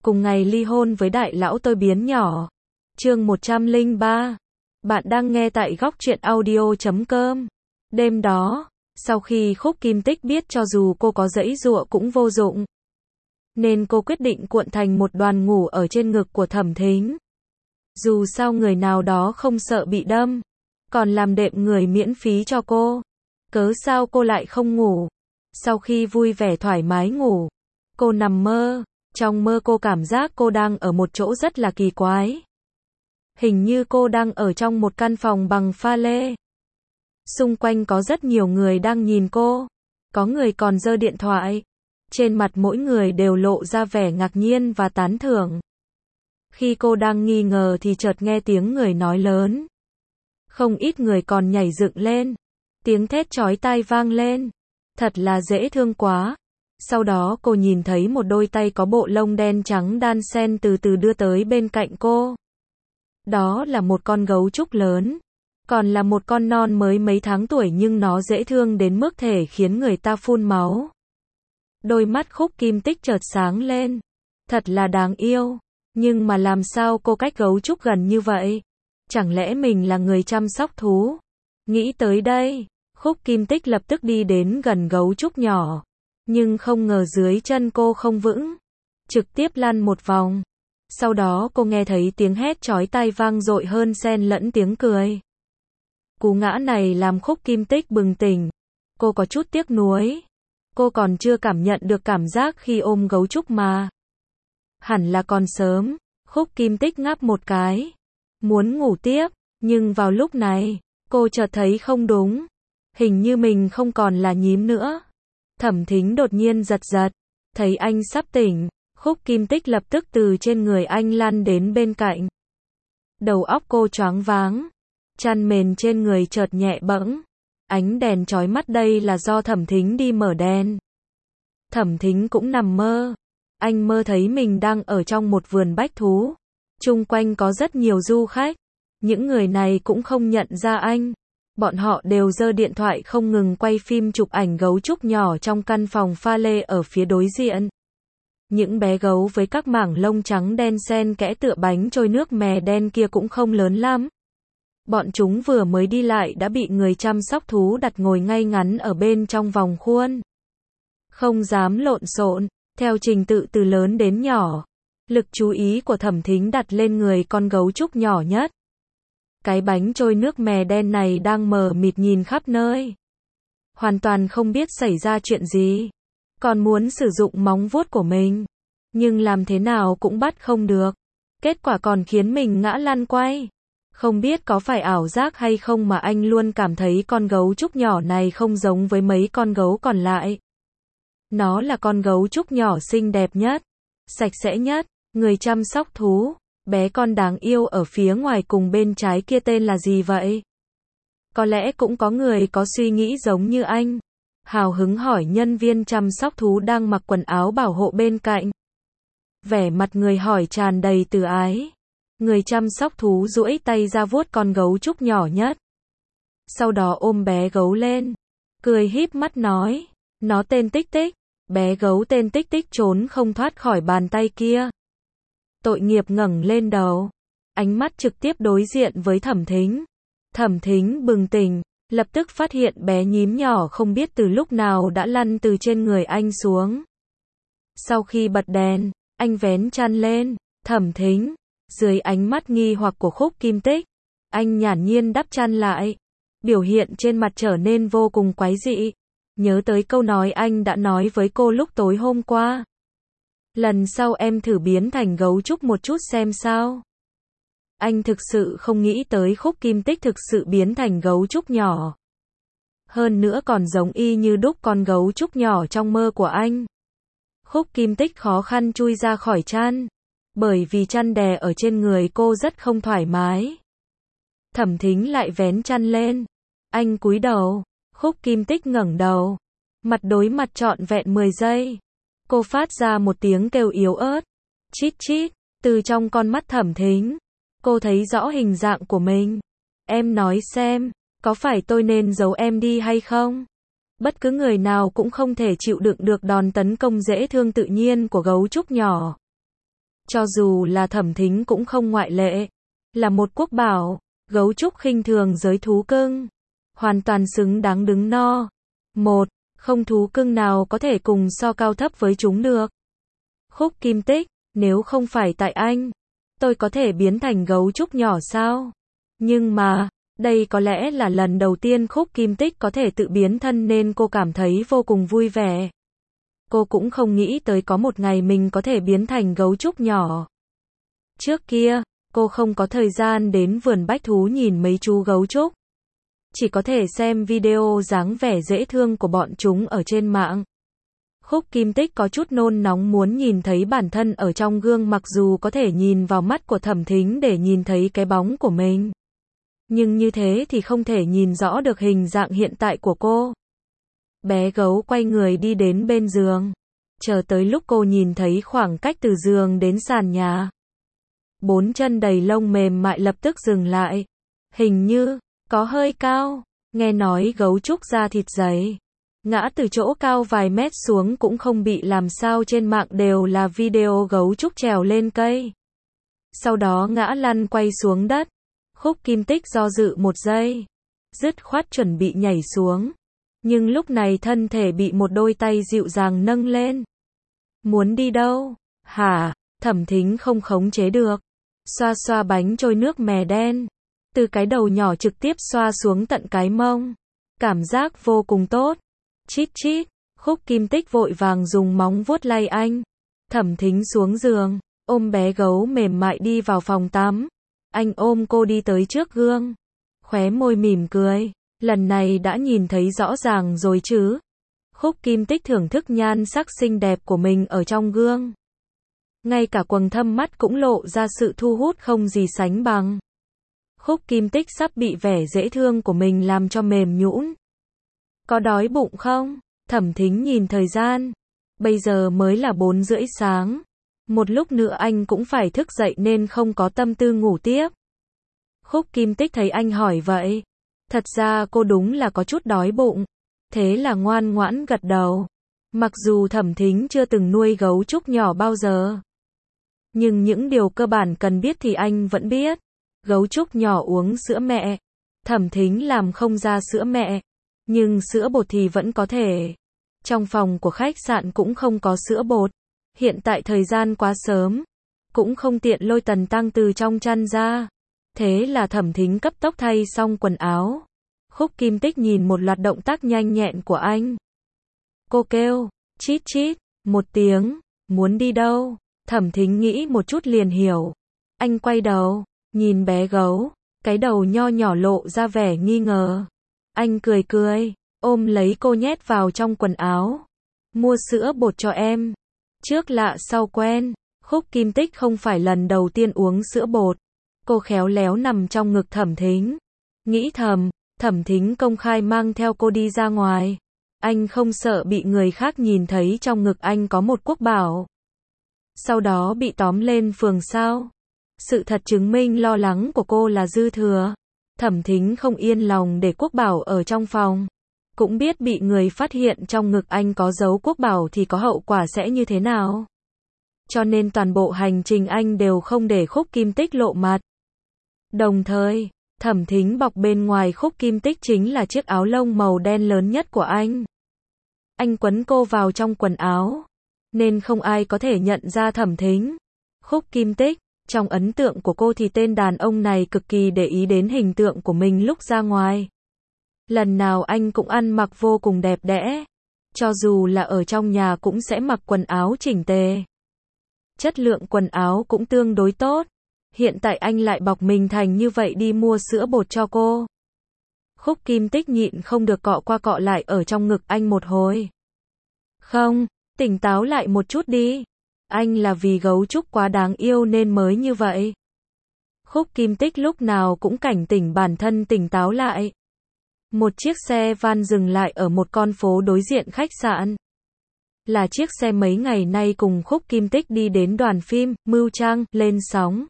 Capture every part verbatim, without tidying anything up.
cùng ngày ly hôn với đại lão tôi biến nhỏ. Chương một trăm lẻ ba. Bạn đang nghe tại góc truyện audio chấm com. Đêm đó, sau khi Khúc Kim Tích biết cho dù cô có giãy giụa cũng vô dụng, nên cô quyết định cuộn thành một đoàn ngủ ở trên ngực của Thẩm Thính. Dù sao người nào đó không sợ bị đâm, còn làm đệm người miễn phí cho cô. Cớ sao cô lại không ngủ? Sau khi vui vẻ thoải mái ngủ, cô nằm mơ. Trong mơ cô cảm giác cô đang ở một chỗ rất là kỳ quái. Hình như cô đang ở trong một căn phòng bằng pha lê. Xung quanh có rất nhiều người đang nhìn cô. Có người còn giơ điện thoại. Trên mặt mỗi người đều lộ ra vẻ ngạc nhiên và tán thưởng. Khi cô đang nghi ngờ thì chợt nghe tiếng người nói lớn. Không ít người còn nhảy dựng lên. Tiếng thét chói tai vang lên. Thật là dễ thương quá. Sau đó cô nhìn thấy một đôi tay có bộ lông đen trắng đan xen từ từ đưa tới bên cạnh cô. Đó là một con gấu trúc lớn. Còn là một con non mới mấy tháng tuổi nhưng nó dễ thương đến mức thể khiến người ta phun máu. Đôi mắt Khúc Kim Tích chợt sáng lên. Thật là đáng yêu. Nhưng mà làm sao cô cách gấu trúc gần như vậy? Chẳng lẽ mình là người chăm sóc thú? Nghĩ tới đây, Khúc Kim Tích lập tức đi đến gần gấu trúc nhỏ. Nhưng không ngờ dưới chân cô không vững, trực tiếp lăn một vòng. Sau đó cô nghe thấy tiếng hét chói tai vang dội hơn xen lẫn tiếng cười. Cú ngã này làm Khúc Kim Tích bừng tỉnh. Cô có chút tiếc nuối. Cô còn chưa cảm nhận được cảm giác khi ôm gấu trúc mà. Hẳn là còn sớm. Khúc Kim Tích ngáp một cái, muốn ngủ tiếp, nhưng vào lúc này, cô chợt thấy không đúng. Hình như mình không còn là nhím nữa. Thẩm Thính đột nhiên giật giật, thấy anh sắp tỉnh, Khúc Kim Tích lập tức từ trên người anh lăn đến bên cạnh. Đầu óc cô choáng váng, chăn mền trên người chợt nhẹ bẫng, ánh đèn chói mắt đây là do Thẩm Thính đi mở đèn. Thẩm Thính cũng nằm mơ, anh mơ thấy mình đang ở trong một vườn bách thú, chung quanh có rất nhiều du khách, những người này cũng không nhận ra anh. Bọn họ đều giơ điện thoại không ngừng quay phim chụp ảnh gấu trúc nhỏ trong căn phòng pha lê ở phía đối diện. Những bé gấu với các mảng lông trắng đen xen kẽ tựa bánh trôi nước mè đen kia cũng không lớn lắm. Bọn chúng vừa mới đi lại đã bị người chăm sóc thú đặt ngồi ngay ngắn ở bên trong vòng khuôn. Không dám lộn xộn, theo trình tự từ lớn đến nhỏ. Lực chú ý của Thẩm Thính đặt lên người con gấu trúc nhỏ nhất. Cái bánh trôi nước mè đen này đang mờ mịt nhìn khắp nơi. Hoàn toàn không biết xảy ra chuyện gì. Còn muốn sử dụng móng vuốt của mình. Nhưng làm thế nào cũng bắt không được. Kết quả còn khiến mình ngã lăn quay. Không biết có phải ảo giác hay không mà anh luôn cảm thấy con gấu trúc nhỏ này không giống với mấy con gấu còn lại. Nó là con gấu trúc nhỏ xinh đẹp nhất, sạch sẽ nhất, người chăm sóc thú. Bé con đáng yêu ở phía ngoài cùng bên trái kia tên là gì vậy? Có lẽ cũng có người có suy nghĩ giống như anh. Hào hứng hỏi nhân viên chăm sóc thú đang mặc quần áo bảo hộ bên cạnh. Vẻ mặt người hỏi tràn đầy từ ái. Người chăm sóc thú duỗi tay ra vuốt con gấu trúc nhỏ nhất. Sau đó ôm bé gấu lên. Cười híp mắt nói. Nó tên Tích Tích. Bé gấu tên Tích Tích trốn không thoát khỏi bàn tay kia. Tội nghiệp ngẩng lên đầu, ánh mắt trực tiếp đối diện với Thẩm Thính. Thẩm Thính bừng tỉnh, lập tức phát hiện bé nhím nhỏ không biết từ lúc nào đã lăn từ trên người anh xuống. Sau khi bật đèn, anh vén chăn lên, Thẩm Thính, dưới ánh mắt nghi hoặc của Khúc Kim Tích, anh nhản nhiên đắp chăn lại. Biểu hiện trên mặt trở nên vô cùng quái dị. Nhớ tới câu nói anh đã nói với cô lúc tối hôm qua. Lần sau em thử biến thành gấu trúc một chút xem sao. Anh thực sự không nghĩ tới Khúc Kim Tích thực sự biến thành gấu trúc nhỏ. Hơn nữa còn giống y như đúc con gấu trúc nhỏ trong mơ của anh. Khúc Kim Tích khó khăn chui ra khỏi chăn. Bởi vì chăn đè ở trên người cô rất không thoải mái. Thẩm Thính lại vén chăn lên. Anh cúi đầu. Khúc Kim Tích ngẩng đầu. Mặt đối mặt trọn vẹn mười giây. Cô phát ra một tiếng kêu yếu ớt. Chít chít. Từ trong con mắt Thẩm Thính, cô thấy rõ hình dạng của mình. Em nói xem, có phải tôi nên giấu em đi hay không? Bất cứ người nào cũng không thể chịu đựng được đòn tấn công dễ thương tự nhiên của gấu trúc nhỏ. Cho dù là Thẩm Thính cũng không ngoại lệ. Là một quốc bảo, gấu trúc khinh thường giới thú cưng. Hoàn toàn xứng đáng đứng no. Một, không thú cưng nào có thể cùng so cao thấp với chúng được. Khúc Kim Tích, nếu không phải tại anh, tôi có thể biến thành gấu trúc nhỏ sao? Nhưng mà, đây có lẽ là lần đầu tiên Khúc Kim Tích có thể tự biến thân nên cô cảm thấy vô cùng vui vẻ. Cô cũng không nghĩ tới có một ngày mình có thể biến thành gấu trúc nhỏ. Trước kia, cô không có thời gian đến vườn bách thú nhìn mấy chú gấu trúc. Chỉ có thể xem video dáng vẻ dễ thương của bọn chúng ở trên mạng. Khúc Kim Tích có chút nôn nóng muốn nhìn thấy bản thân ở trong gương, mặc dù có thể nhìn vào mắt của Thẩm Thính để nhìn thấy cái bóng của mình. Nhưng như thế thì không thể nhìn rõ được hình dạng hiện tại của cô. Bé gấu quay người đi đến bên giường. Chờ tới lúc cô nhìn thấy khoảng cách từ giường đến sàn nhà. Bốn chân đầy lông mềm mại lập tức dừng lại. Hình như, có hơi cao. Nghe nói gấu trúc da thịt dày. Ngã từ chỗ cao vài mét xuống cũng không bị làm sao, trên mạng đều là video gấu trúc trèo lên cây. Sau đó ngã lăn quay xuống đất. Khúc Kim Tích do dự một giây. Dứt khoát chuẩn bị nhảy xuống. Nhưng lúc này thân thể bị một đôi tay dịu dàng nâng lên. Muốn đi đâu? Hả? Thẩm Thính không khống chế được. Xoa xoa bánh trôi nước mè đen. Từ cái đầu nhỏ trực tiếp xoa xuống tận cái mông. Cảm giác vô cùng tốt. Chít chít. Khúc Kim Tích vội vàng dùng móng vuốt lay anh. Thẩm Thính xuống giường, ôm bé gấu mềm mại đi vào phòng tắm. Anh ôm cô đi tới trước gương. Khóe môi mỉm cười. Lần này đã nhìn thấy rõ ràng rồi chứ. Khúc Kim Tích thưởng thức nhan sắc xinh đẹp của mình ở trong gương. Ngay cả quầng thâm mắt cũng lộ ra sự thu hút không gì sánh bằng. Khúc Kim Tích sắp bị vẻ dễ thương của mình làm cho mềm nhũn. Có đói bụng không? Thẩm Thính nhìn thời gian. Bây giờ mới là bốn rưỡi sáng. Một lúc nữa anh cũng phải thức dậy nên không có tâm tư ngủ tiếp. Khúc Kim Tích thấy anh hỏi vậy. Thật ra cô đúng là có chút đói bụng. Thế là ngoan ngoãn gật đầu. Mặc dù Thẩm Thính chưa từng nuôi gấu trúc nhỏ bao giờ. Nhưng những điều cơ bản cần biết thì anh vẫn biết. Gấu trúc nhỏ uống sữa mẹ. Thẩm Thính làm không ra sữa mẹ. Nhưng sữa bột thì vẫn có thể. Trong phòng của khách sạn cũng không có sữa bột. Hiện tại thời gian quá sớm. Cũng không tiện lôi Tần Tăng từ trong chăn ra. Thế là Thẩm Thính cấp tốc thay xong quần áo. Khúc Kim Tích nhìn một loạt động tác nhanh nhẹn của anh. Cô kêu, chít chít, một tiếng, muốn đi đâu? Thẩm Thính nghĩ một chút liền hiểu. Anh quay đầu, nhìn bé gấu, cái đầu nho nhỏ lộ ra vẻ nghi ngờ. Anh cười cười, ôm lấy cô nhét vào trong quần áo. Mua sữa bột cho em. Trước lạ sau quen, Khúc Kim Tích không phải lần đầu tiên uống sữa bột. Cô khéo léo nằm trong ngực Thẩm Thính. Nghĩ thầm, Thẩm Thính công khai mang theo cô đi ra ngoài. Anh không sợ bị người khác nhìn thấy trong ngực anh có một quốc bảo. Sau đó bị tóm lên phường sao? Sự thật chứng minh lo lắng của cô là dư thừa. Thẩm Thính không yên lòng để quốc bảo ở trong phòng. Cũng biết bị người phát hiện trong ngực anh có dấu quốc bảo thì có hậu quả sẽ như thế nào. Cho nên toàn bộ hành trình anh đều không để Khúc Kim Tích lộ mặt. Đồng thời, Thẩm Thính bọc bên ngoài Khúc Kim Tích chính là chiếc áo lông màu đen lớn nhất của anh. Anh quấn cô vào trong quần áo, nên không ai có thể nhận ra Thẩm Thính. Khúc Kim Tích, trong ấn tượng của cô thì tên đàn ông này cực kỳ để ý đến hình tượng của mình lúc ra ngoài. Lần nào anh cũng ăn mặc vô cùng đẹp đẽ. Cho dù là ở trong nhà cũng sẽ mặc quần áo chỉnh tề. Chất lượng quần áo cũng tương đối tốt. Hiện tại anh lại bọc mình thành như vậy đi mua sữa bột cho cô. Khúc Kim Tích nhịn không được cọ qua cọ lại ở trong ngực anh một hồi. Không, tỉnh táo lại một chút đi. Anh là vì gấu trúc quá đáng yêu nên mới như vậy. Khúc Kim Tích lúc nào cũng cảnh tỉnh bản thân tỉnh táo lại. Một chiếc xe van dừng lại ở một con phố đối diện khách sạn. Là chiếc xe mấy ngày nay cùng Khúc Kim Tích đi đến đoàn phim Mưu Trang lên sóng.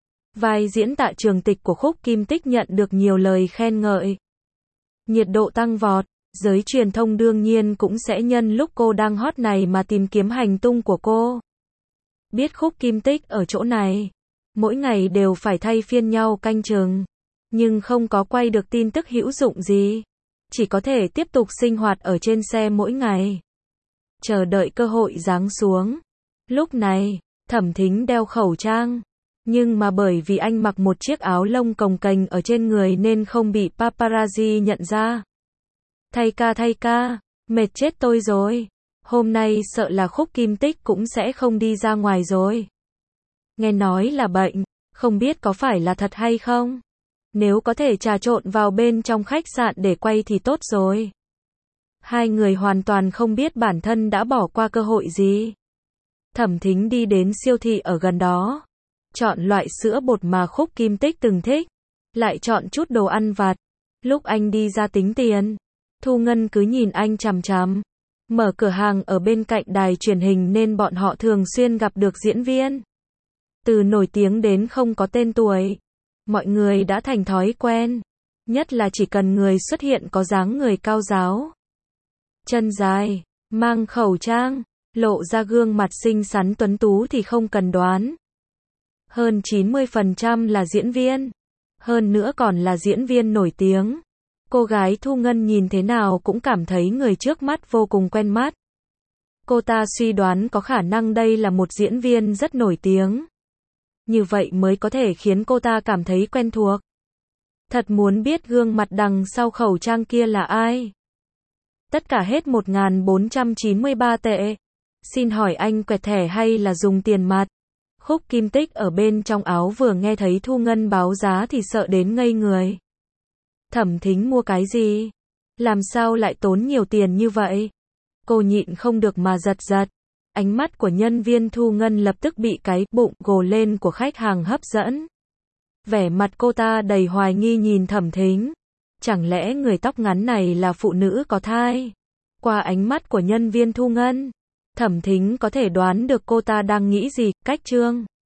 Vai diễn Tạ Trường Tịch của Khúc Kim Tích nhận được nhiều lời khen ngợi. Nhiệt độ tăng vọt, giới truyền thông đương nhiên cũng sẽ nhân lúc cô đang hot này mà tìm kiếm hành tung của cô. Biết Khúc Kim Tích ở chỗ này, mỗi ngày đều phải thay phiên nhau canh chừng, nhưng không có quay được tin tức hữu dụng gì, chỉ có thể tiếp tục sinh hoạt ở trên xe mỗi ngày, chờ đợi cơ hội giáng xuống. Lúc này, Thẩm Thính đeo khẩu trang, nhưng mà bởi vì anh mặc một chiếc áo lông cồng kềnh ở trên người nên không bị paparazzi nhận ra. Thay ca thay ca, mệt chết tôi rồi. Hôm nay sợ là Khúc Kim Tích cũng sẽ không đi ra ngoài rồi. Nghe nói là bệnh, không biết có phải là thật hay không. Nếu có thể trà trộn vào bên trong khách sạn để quay thì tốt rồi. Hai người hoàn toàn không biết bản thân đã bỏ qua cơ hội gì. Thẩm Thính đi đến siêu thị ở gần đó, chọn loại sữa bột mà Khúc Kim Tích từng thích, lại chọn chút đồ ăn vặt. Lúc anh đi ra tính tiền, Thu Ngân cứ nhìn anh chằm chằm. Mở cửa hàng ở bên cạnh đài truyền hình nên bọn họ thường xuyên gặp được diễn viên. Từ nổi tiếng đến không có tên tuổi, mọi người đã thành thói quen. Nhất là chỉ cần người xuất hiện có dáng người cao ráo, chân dài, mang khẩu trang, lộ ra gương mặt xinh xắn tuấn tú thì không cần đoán. Hơn chín mươi phần trăm là diễn viên. Hơn nữa còn là diễn viên nổi tiếng. Cô gái Thu Ngân nhìn thế nào cũng cảm thấy người trước mắt vô cùng quen mắt. Cô ta suy đoán có khả năng đây là một diễn viên rất nổi tiếng. Như vậy mới có thể khiến cô ta cảm thấy quen thuộc. Thật muốn biết gương mặt đằng sau khẩu trang kia là ai. Tất cả hết một nghìn bốn trăm chín mươi ba tệ. Xin hỏi anh quẹt thẻ hay là dùng tiền mặt? Khúc Kim Tích ở bên trong áo vừa nghe thấy Thu Ngân báo giá thì sợ đến ngây người. Thẩm Thính mua cái gì? Làm sao lại tốn nhiều tiền như vậy? Cô nhịn không được mà giật giật. Ánh mắt của nhân viên Thu Ngân lập tức bị cái bụng gồ lên của khách hàng hấp dẫn. Vẻ mặt cô ta đầy hoài nghi nhìn Thẩm Thính. Chẳng lẽ người tóc ngắn này là phụ nữ có thai? Qua ánh mắt của nhân viên Thu Ngân, Thẩm Thính có thể đoán được cô ta đang nghĩ gì. Cách trương